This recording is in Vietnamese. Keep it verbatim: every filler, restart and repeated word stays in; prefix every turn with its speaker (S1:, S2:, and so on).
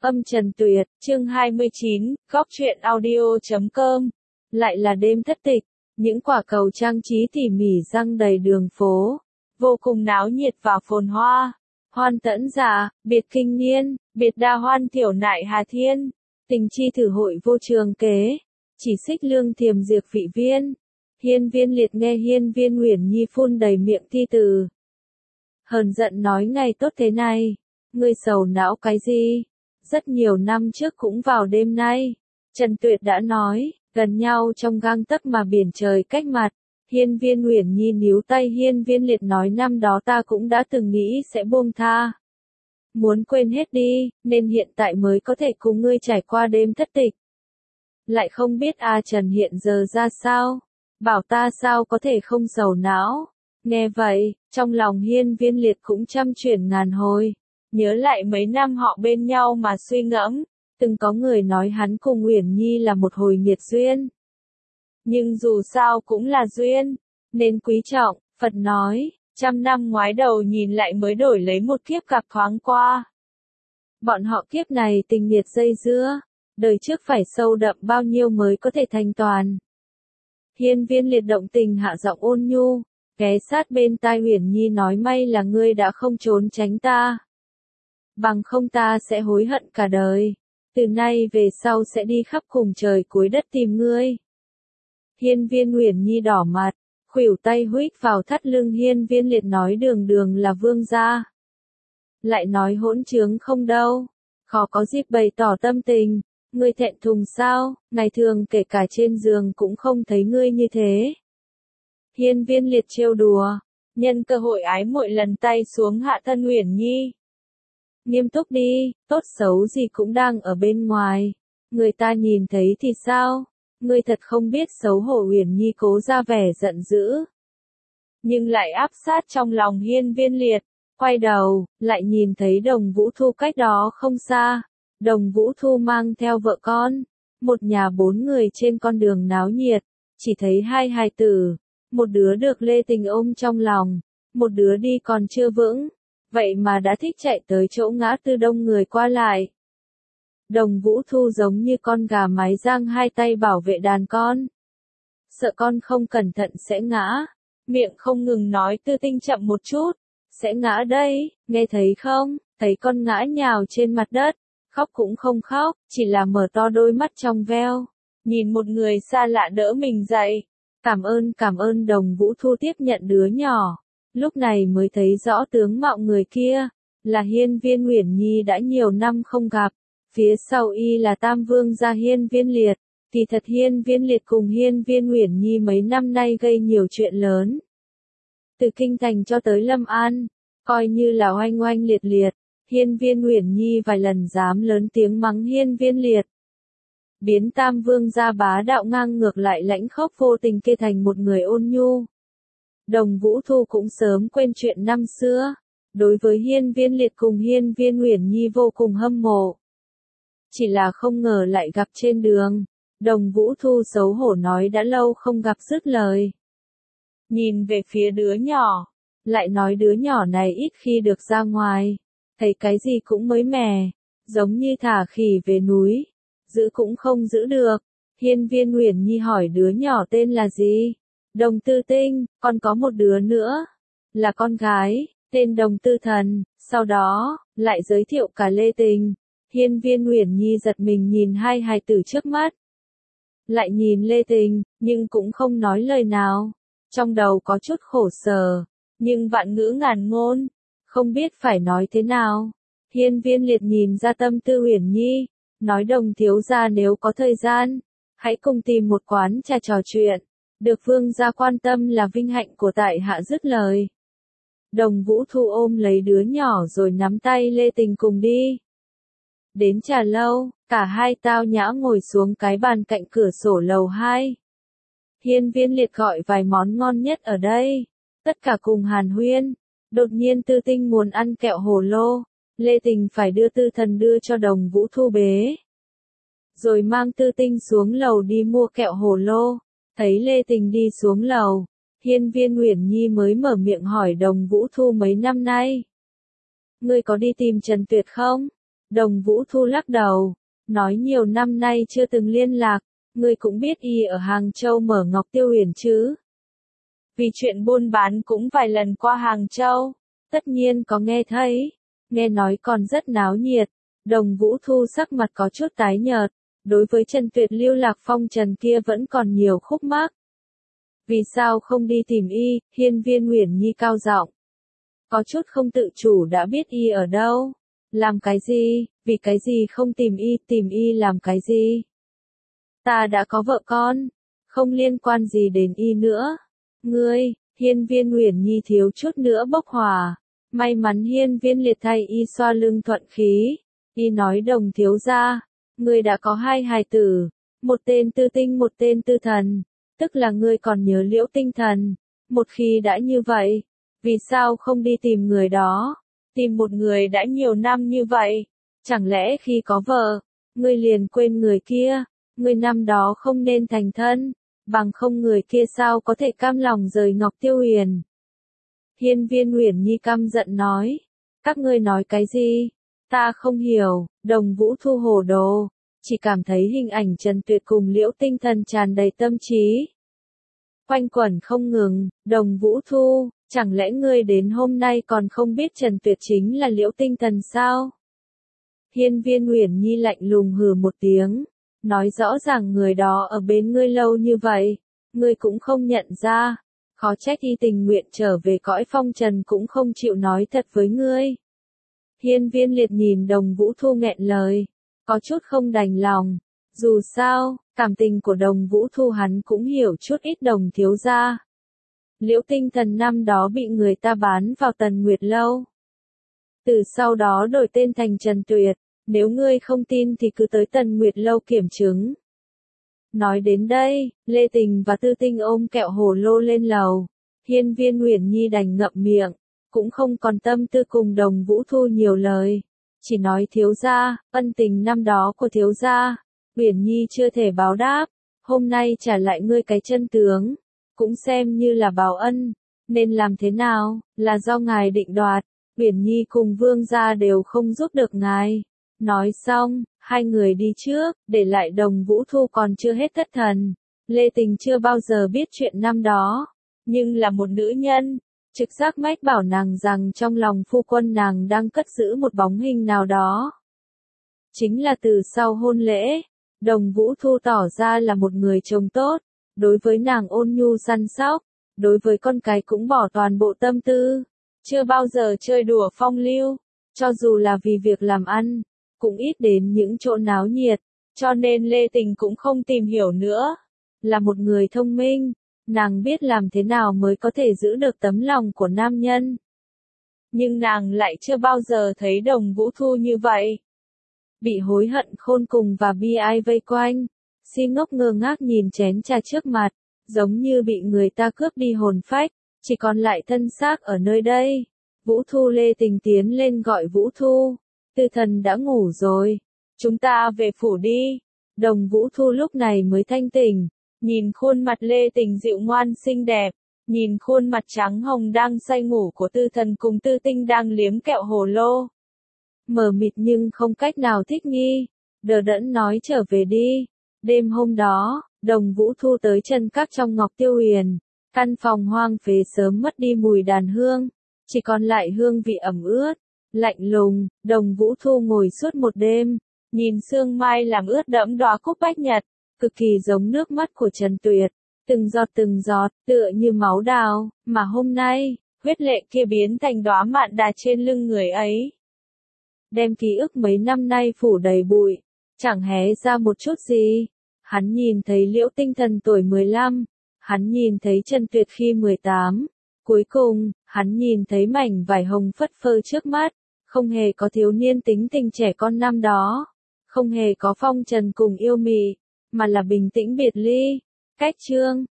S1: Âm Trần Tuyệt, chương hai mươi chín, góc truyện audio chấm com. Lại là đêm thất tịch, những quả cầu trang trí tỉ mỉ răng đầy đường phố, vô cùng náo nhiệt và phồn hoa. Hoan tẫn giả, biệt kinh niên, biệt đa hoan tiểu nại hà thiên, tình chi thử hội vô trường kế, chỉ xích lương thiềm diệt vị viên. Hiên Viên Liệt nghe Hiên Viên Uyển Nhi phun đầy miệng thi từ. Hờn giận nói ngày tốt thế này, ngươi sầu não cái gì? Rất nhiều năm trước cũng vào đêm nay, Trần Tuyệt đã nói, gần nhau trong gang tấc mà biển trời cách mặt. Hiên Viên Uyển Nhi níu tay Hiên Viên Liệt nói năm đó ta cũng đã từng nghĩ sẽ buông tha. Muốn quên hết đi, nên hiện tại mới có thể cùng ngươi trải qua đêm thất tịch. Lại không biết A Trần hiện giờ ra sao, bảo ta sao có thể không sầu não. Nghe vậy, trong lòng Hiên Viên Liệt cũng trăm chuyển ngàn hồi. Nhớ lại mấy năm họ bên nhau mà suy ngẫm, từng có người nói hắn cùng Uyển Nhi là một hồi nghiệt duyên. Nhưng dù sao cũng là duyên, nên quý trọng. Phật nói, trăm năm ngoái đầu nhìn lại mới đổi lấy một kiếp gặp thoáng qua. Bọn họ kiếp này tình nghiệt dây dưa, đời trước phải sâu đậm bao nhiêu mới có thể thành toàn. Hiên Viên Liệt động tình hạ giọng ôn nhu, ghé sát bên tai Uyển Nhi nói may là ngươi đã không trốn tránh ta. Bằng không ta sẽ hối hận cả đời. Từ nay về sau sẽ đi khắp cùng trời cuối đất tìm ngươi. Hiên Viên Uyển Nhi đỏ mặt, khuỷu tay huých vào thắt lưng Hiên Viên Liệt nói đường đường là vương gia. Lại nói hỗn trướng không đâu, khó có dịp bày tỏ tâm tình, ngươi thẹn thùng sao, ngày thường kể cả trên giường cũng không thấy ngươi như thế. Hiên Viên Liệt trêu đùa, nhân cơ hội ái muội lần tay xuống hạ thân Uyển Nhi. Nghiêm túc đi, tốt xấu gì cũng đang ở bên ngoài, người ta nhìn thấy thì sao, ngươi thật không biết xấu hổ. Uyển Nhi cố ra vẻ giận dữ, nhưng lại áp sát trong lòng Hiên Viên Liệt, quay đầu, lại nhìn thấy Đồng Vũ Thu cách đó không xa, Đồng Vũ Thu mang theo vợ con, một nhà bốn người trên con đường náo nhiệt, chỉ thấy hai hài tử, một đứa được Lê Tình ôm trong lòng, một đứa đi còn chưa vững. Vậy mà đã thích chạy tới chỗ ngã tư đông người qua lại. Đồng Vũ Thu giống như con gà mái giang hai tay bảo vệ đàn con. Sợ con không cẩn thận sẽ ngã. Miệng không ngừng nói Tư Tinh chậm một chút. Sẽ ngã đây, nghe thấy không? Thấy con ngã nhào trên mặt đất. Khóc cũng không khóc, chỉ là mở to đôi mắt trong veo. Nhìn một người xa lạ đỡ mình dậy. Cảm ơn cảm ơn. Đồng Vũ Thu tiếp nhận đứa nhỏ. Lúc này mới thấy rõ tướng mạo người kia, là Hiên Viên Uyển Nhi đã nhiều năm không gặp, phía sau y là Tam Vương gia Hiên Viên Liệt, thì thật Hiên Viên Liệt cùng Hiên Viên Uyển Nhi mấy năm nay gây nhiều chuyện lớn. Từ Kinh Thành cho tới Lâm An, coi như là oanh oanh liệt liệt, Hiên Viên Uyển Nhi vài lần dám lớn tiếng mắng Hiên Viên Liệt. Biến Tam Vương gia bá đạo ngang ngược lại lãnh khốc vô tình kia thành một người ôn nhu. Đồng Vũ Thu cũng sớm quên chuyện năm xưa, đối với Hiên Viên Liệt cùng Hiên Viên Uyển Nhi vô cùng hâm mộ. Chỉ là không ngờ lại gặp trên đường, Đồng Vũ Thu xấu hổ nói đã lâu không gặp dứt lời. Nhìn về phía đứa nhỏ, lại nói đứa nhỏ này ít khi được ra ngoài, thấy cái gì cũng mới mẻ, giống như thả khỉ về núi, giữ cũng không giữ được. Hiên Viên Uyển Nhi hỏi đứa nhỏ tên là gì? Đồng Tư Tinh, còn có một đứa nữa, là con gái, tên Đồng Tư Thần, sau đó, lại giới thiệu cả Lê Tình. Hiên Viên Uyển Nhi giật mình nhìn hai hài tử trước mắt. Lại nhìn Lê Tình, nhưng cũng không nói lời nào. Trong đầu có chút khổ sở, nhưng vạn ngữ ngàn ngôn, không biết phải nói thế nào. Hiên Viên Liệt nhìn ra tâm tư Uyển Nhi, nói Đồng thiếu gia nếu có thời gian, hãy cùng tìm một quán trà trò chuyện. Được vương gia quan tâm là vinh hạnh của tại hạ. Dứt lời, Đồng Vũ Thu ôm lấy đứa nhỏ rồi nắm tay Lê Tình cùng đi. Đến trà lâu, cả hai tao nhã ngồi xuống cái bàn cạnh cửa sổ lầu hai. Hiên Viên Liệt gọi vài món ngon nhất ở đây, tất cả cùng hàn huyên. Đột nhiên Tư Tinh muốn ăn kẹo hồ lô, Lê Tình phải đưa Tư Thần đưa cho Đồng Vũ Thu bế. Rồi mang Tư Tinh xuống lầu đi mua kẹo hồ lô. Thấy Lê Tình đi xuống lầu, Hiên Viên Uyển Nhi mới mở miệng hỏi Đồng Vũ Thu mấy năm nay. Ngươi có đi tìm Trần Tuyệt không? Đồng Vũ Thu lắc đầu, nói nhiều năm nay chưa từng liên lạc, ngươi cũng biết y ở Hàng Châu mở Ngọc Tiêu Huyền chứ. Vì chuyện buôn bán cũng vài lần qua Hàng Châu, tất nhiên có nghe thấy, nghe nói còn rất náo nhiệt. Đồng Vũ Thu sắc mặt có chút tái nhợt, đối với Trần Tuyệt lưu lạc phong trần kia vẫn còn nhiều khúc mắc. Vì sao không đi tìm y, Hiên Viên Uyển Nhi cao giọng. Có chút không tự chủ đã biết y ở đâu. Làm cái gì, vì cái gì không tìm y, tìm y làm cái gì? Ta đã có vợ con, không liên quan gì đến y nữa. Ngươi, Hiên Viên Uyển Nhi thiếu chút nữa bốc hỏa. May mắn Hiên Viên Liệt thay y xoa lưng thuận khí. Y nói Đồng thiếu gia, ngươi đã có hai hài tử, một tên Tư Tinh một tên Tư Thần, tức là ngươi còn nhớ Liễu Tinh Thần. Một khi đã như vậy, vì sao không đi tìm người đó? Tìm một người đã nhiều năm như vậy, chẳng lẽ khi có vợ, ngươi liền quên người kia? Ngươi năm đó không nên thành thân, bằng không người kia sao có thể cam lòng rời Ngọc Tiêu Huyền? Hiên Viên Uyển Nhi căm giận nói, các ngươi nói cái gì? Ta không hiểu. Đồng Vũ Thu hồ đồ, chỉ cảm thấy hình ảnh Trần Tuyệt cùng Liễu Tinh Thần tràn đầy tâm trí. Quanh quẩn không ngừng. Đồng Vũ Thu, chẳng lẽ ngươi đến hôm nay còn không biết Trần Tuyệt chính là Liễu Tinh Thần sao? Hiên Viên Uyển Nhi lạnh lùng hừ một tiếng, nói rõ ràng người đó ở bên ngươi lâu như vậy, ngươi cũng không nhận ra, khó trách y tình nguyện trở về cõi phong trần cũng không chịu nói thật với ngươi. Hiên Viên Liệt nhìn Đồng Vũ Thu nghẹn lời, có chút không đành lòng, dù sao, cảm tình của Đồng Vũ Thu hắn cũng hiểu chút ít. Đồng thiếu gia, Liễu Tinh Thần năm đó bị người ta bán vào Tần Nguyệt Lâu, từ sau đó đổi tên thành Trần Tuyệt, nếu ngươi không tin thì cứ tới Tần Nguyệt Lâu kiểm chứng. Nói đến đây, Lê Tình và Tư Tinh ôm kẹo hồ lô lên lầu, Hiên Viên Uyển Nhi đành ngậm miệng, cũng không còn tâm tư cùng Đồng Vũ Thu nhiều lời, chỉ nói thiếu gia, ân tình năm đó của thiếu gia, Uyển Nhi chưa thể báo đáp, hôm nay trả lại ngươi cái chân tướng, cũng xem như là báo ân, nên làm thế nào, là do ngài định đoạt, Uyển Nhi cùng Vương gia đều không giúp được ngài. Nói xong, hai người đi trước, để lại Đồng Vũ Thu còn chưa hết thất thần. Lê Tình chưa bao giờ biết chuyện năm đó, nhưng là một nữ nhân, trực giác mách bảo nàng rằng trong lòng phu quân nàng đang cất giữ một bóng hình nào đó. Chính là từ sau hôn lễ, Đồng Vũ Thu tỏ ra là một người chồng tốt, đối với nàng ôn nhu săn sóc, đối với con cái cũng bỏ toàn bộ tâm tư, chưa bao giờ chơi đùa phong lưu, cho dù là vì việc làm ăn, cũng ít đến những chỗ náo nhiệt, cho nên Lê Tình cũng không tìm hiểu nữa. Là một người thông minh, nàng biết làm thế nào mới có thể giữ được tấm lòng của nam nhân. Nhưng nàng lại chưa bao giờ thấy Đồng Vũ Thu như vậy. Bị hối hận khôn cùng và bi ai vây quanh, Si ngốc ngơ ngác nhìn chén trà trước mặt, giống như bị người ta cướp đi hồn phách, chỉ còn lại thân xác ở nơi đây. Vũ Thu. Lê Tình tiến lên gọi Vũ Thu. Tư Thần đã ngủ rồi, chúng ta về phủ đi. Đồng Vũ Thu lúc này mới thanh tỉnh, nhìn khuôn mặt Lê Tình dịu ngoan xinh đẹp, nhìn khuôn mặt trắng hồng đang say ngủ của Tư Thần cùng Tư Tinh đang liếm kẹo hồ lô. Mờ mịt nhưng không cách nào thích nghi, đờ đẫn nói trở về đi. Đêm hôm đó, Đồng Vũ Thu tới chân các trong Ngọc Tiêu Huyền, căn phòng hoang phế sớm mất đi mùi đàn hương, chỉ còn lại hương vị ẩm ướt. Lạnh lùng, Đồng Vũ Thu ngồi suốt một đêm, nhìn sương mai làm ướt đẫm đóa cúc bách nhật, cực kỳ giống nước mắt của Trần Tuyệt, từng giọt từng giọt, tựa như máu đào, mà hôm nay, huyết lệ kia biến thành đóa mạn đà trên lưng người ấy. Đem ký ức mấy năm nay phủ đầy bụi, chẳng hé ra một chút gì. Hắn nhìn thấy Liễu Tinh Thần tuổi mười lăm, hắn nhìn thấy Trần Tuyệt khi mười tám, cuối cùng, hắn nhìn thấy mảnh vải hồng phất phơ trước mắt. Không hề có thiếu niên tính tình trẻ con năm đó, không hề có phong trần cùng yêu mị, mà là bình tĩnh biệt ly. Cách chương